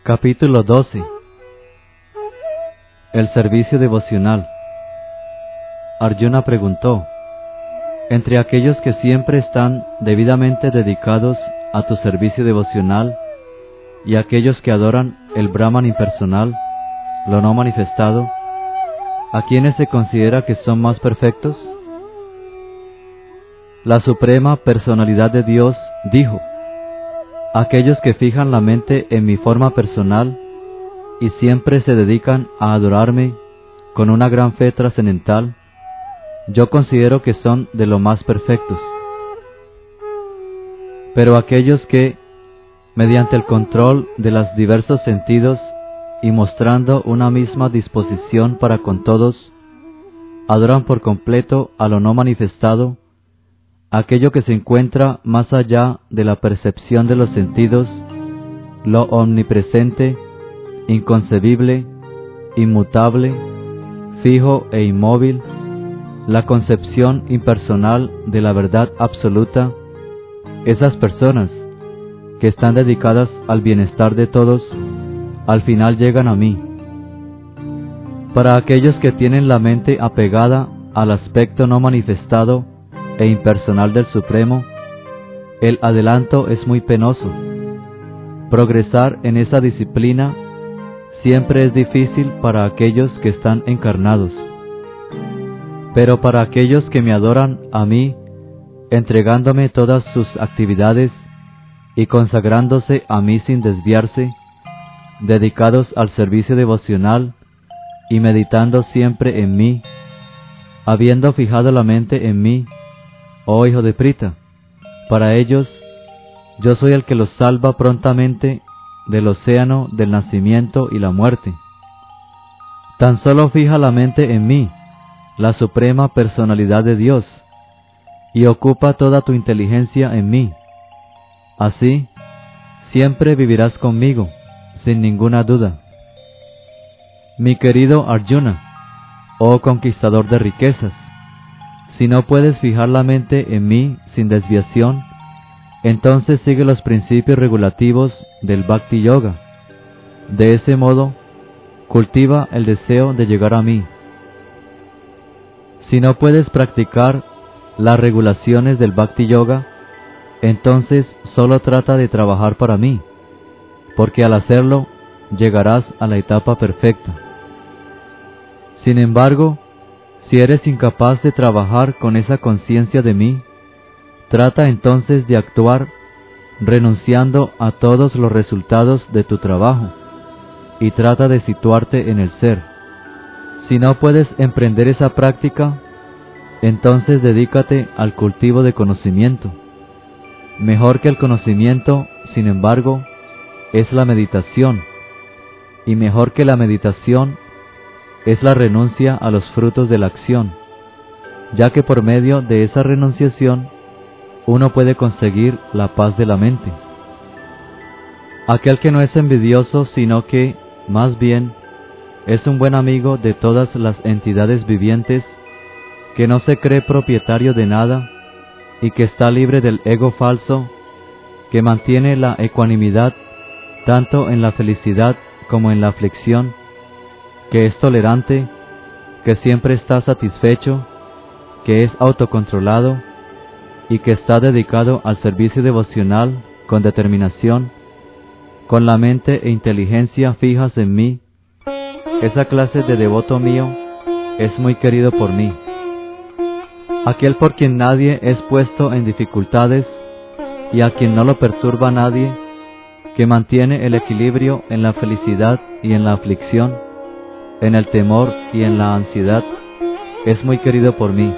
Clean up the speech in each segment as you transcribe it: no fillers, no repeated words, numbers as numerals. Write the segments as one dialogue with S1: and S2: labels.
S1: Capítulo 12. El servicio devocional. Arjuna preguntó: entre aquellos que siempre están debidamente dedicados a tu servicio devocional y aquellos que adoran el Brahman impersonal, lo no manifestado, ¿a quiénes se considera que son más perfectos? La Suprema Personalidad de Dios dijo: aquellos que fijan la mente en mi forma personal y siempre se dedican a adorarme con una gran fe trascendental, yo considero que son de lo más perfectos. Pero aquellos que, mediante el control de los diversos sentidos y mostrando una misma disposición para con todos, adoran por completo a lo no manifestado, aquello que se encuentra más allá de la percepción de los sentidos, lo omnipresente, inconcebible, inmutable, fijo e inmóvil, la concepción impersonal de la verdad absoluta, esas personas que están dedicadas al bienestar de todos, al final llegan a mí. Para aquellos que tienen la mente apegada al aspecto no manifestado e impersonal del Supremo, el adelanto es muy penoso. Progresar en esa disciplina siempre es difícil para aquellos que están encarnados. Pero para aquellos que me adoran a mí, entregándome todas sus actividades y consagrándose a mí sin desviarse, dedicados al servicio devocional y meditando siempre en mí, habiendo fijado la mente en mí, oh hijo de Prita, para ellos yo soy el que los salva prontamente del océano del nacimiento y la muerte. Tan solo fija la mente en mí, la Suprema Personalidad de Dios, y ocupa toda tu inteligencia en mí. Así, siempre vivirás conmigo, sin ninguna duda. Mi querido Arjuna, oh conquistador de riquezas, si no puedes fijar la mente en mí sin desviación, entonces sigue los principios regulativos del Bhakti Yoga. De ese modo, cultiva el deseo de llegar a mí. Si no puedes practicar las regulaciones del Bhakti Yoga, entonces solo trata de trabajar para mí, porque al hacerlo llegarás a la etapa perfecta. Sin embargo, si eres incapaz de trabajar con esa conciencia de mí, trata entonces de actuar renunciando a todos los resultados de tu trabajo y trata de situarte en el ser. Si no puedes emprender esa práctica, entonces dedícate al cultivo de conocimiento. Mejor que el conocimiento, sin embargo, es la meditación, y mejor que la meditación es la renuncia a los frutos de la acción, ya que por medio de esa renunciación uno puede conseguir la paz de la mente. Aquel que no es envidioso, sino que, más bien, es un buen amigo de todas las entidades vivientes, que no se cree propietario de nada y que está libre del ego falso, que mantiene la ecuanimidad tanto en la felicidad como en la aflicción, que es tolerante, que siempre está satisfecho, que es autocontrolado y que está dedicado al servicio devocional con determinación, con la mente e inteligencia fijas en mí, esa clase de devoto mío es muy querido por mí. Aquel por quien nadie es puesto en dificultades y a quien no lo perturba nadie, que mantiene el equilibrio en la felicidad y en la aflicción, en el temor y en la ansiedad, es muy querido por mí.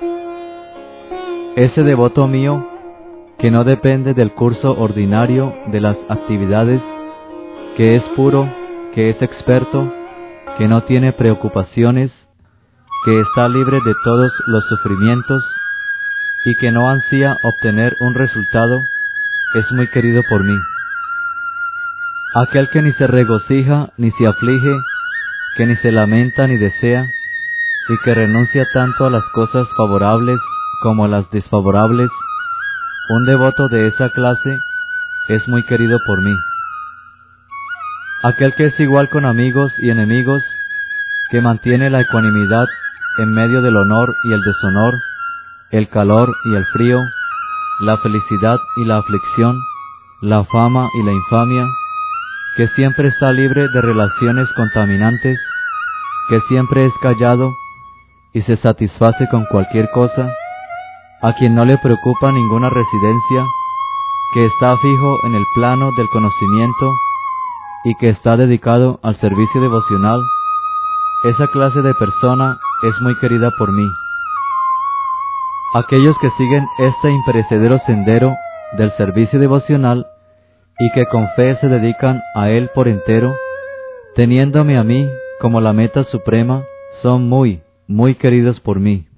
S1: Ese devoto mío, que no depende del curso ordinario de las actividades, que es puro, que es experto, que no tiene preocupaciones, que está libre de todos los sufrimientos y que no ansía obtener un resultado, es muy querido por mí. Aquel que ni se regocija ni se aflige, que ni se lamenta ni desea, y que renuncia tanto a las cosas favorables como a las desfavorables, un devoto de esa clase es muy querido por mí. Aquel que es igual con amigos y enemigos, que mantiene la ecuanimidad en medio del honor y el deshonor, el calor y el frío, la felicidad y la aflicción, la fama y la infamia, que siempre está libre de relaciones contaminantes, que siempre es callado y se satisface con cualquier cosa, a quien no le preocupa ninguna residencia, que está fijo en el plano del conocimiento y que está dedicado al servicio devocional, esa clase de persona es muy querida por mí. Aquellos que siguen este imperecedero sendero del servicio devocional y que con fe se dedican a él por entero, teniéndome a mí como la meta suprema, son muy, muy queridos por mí.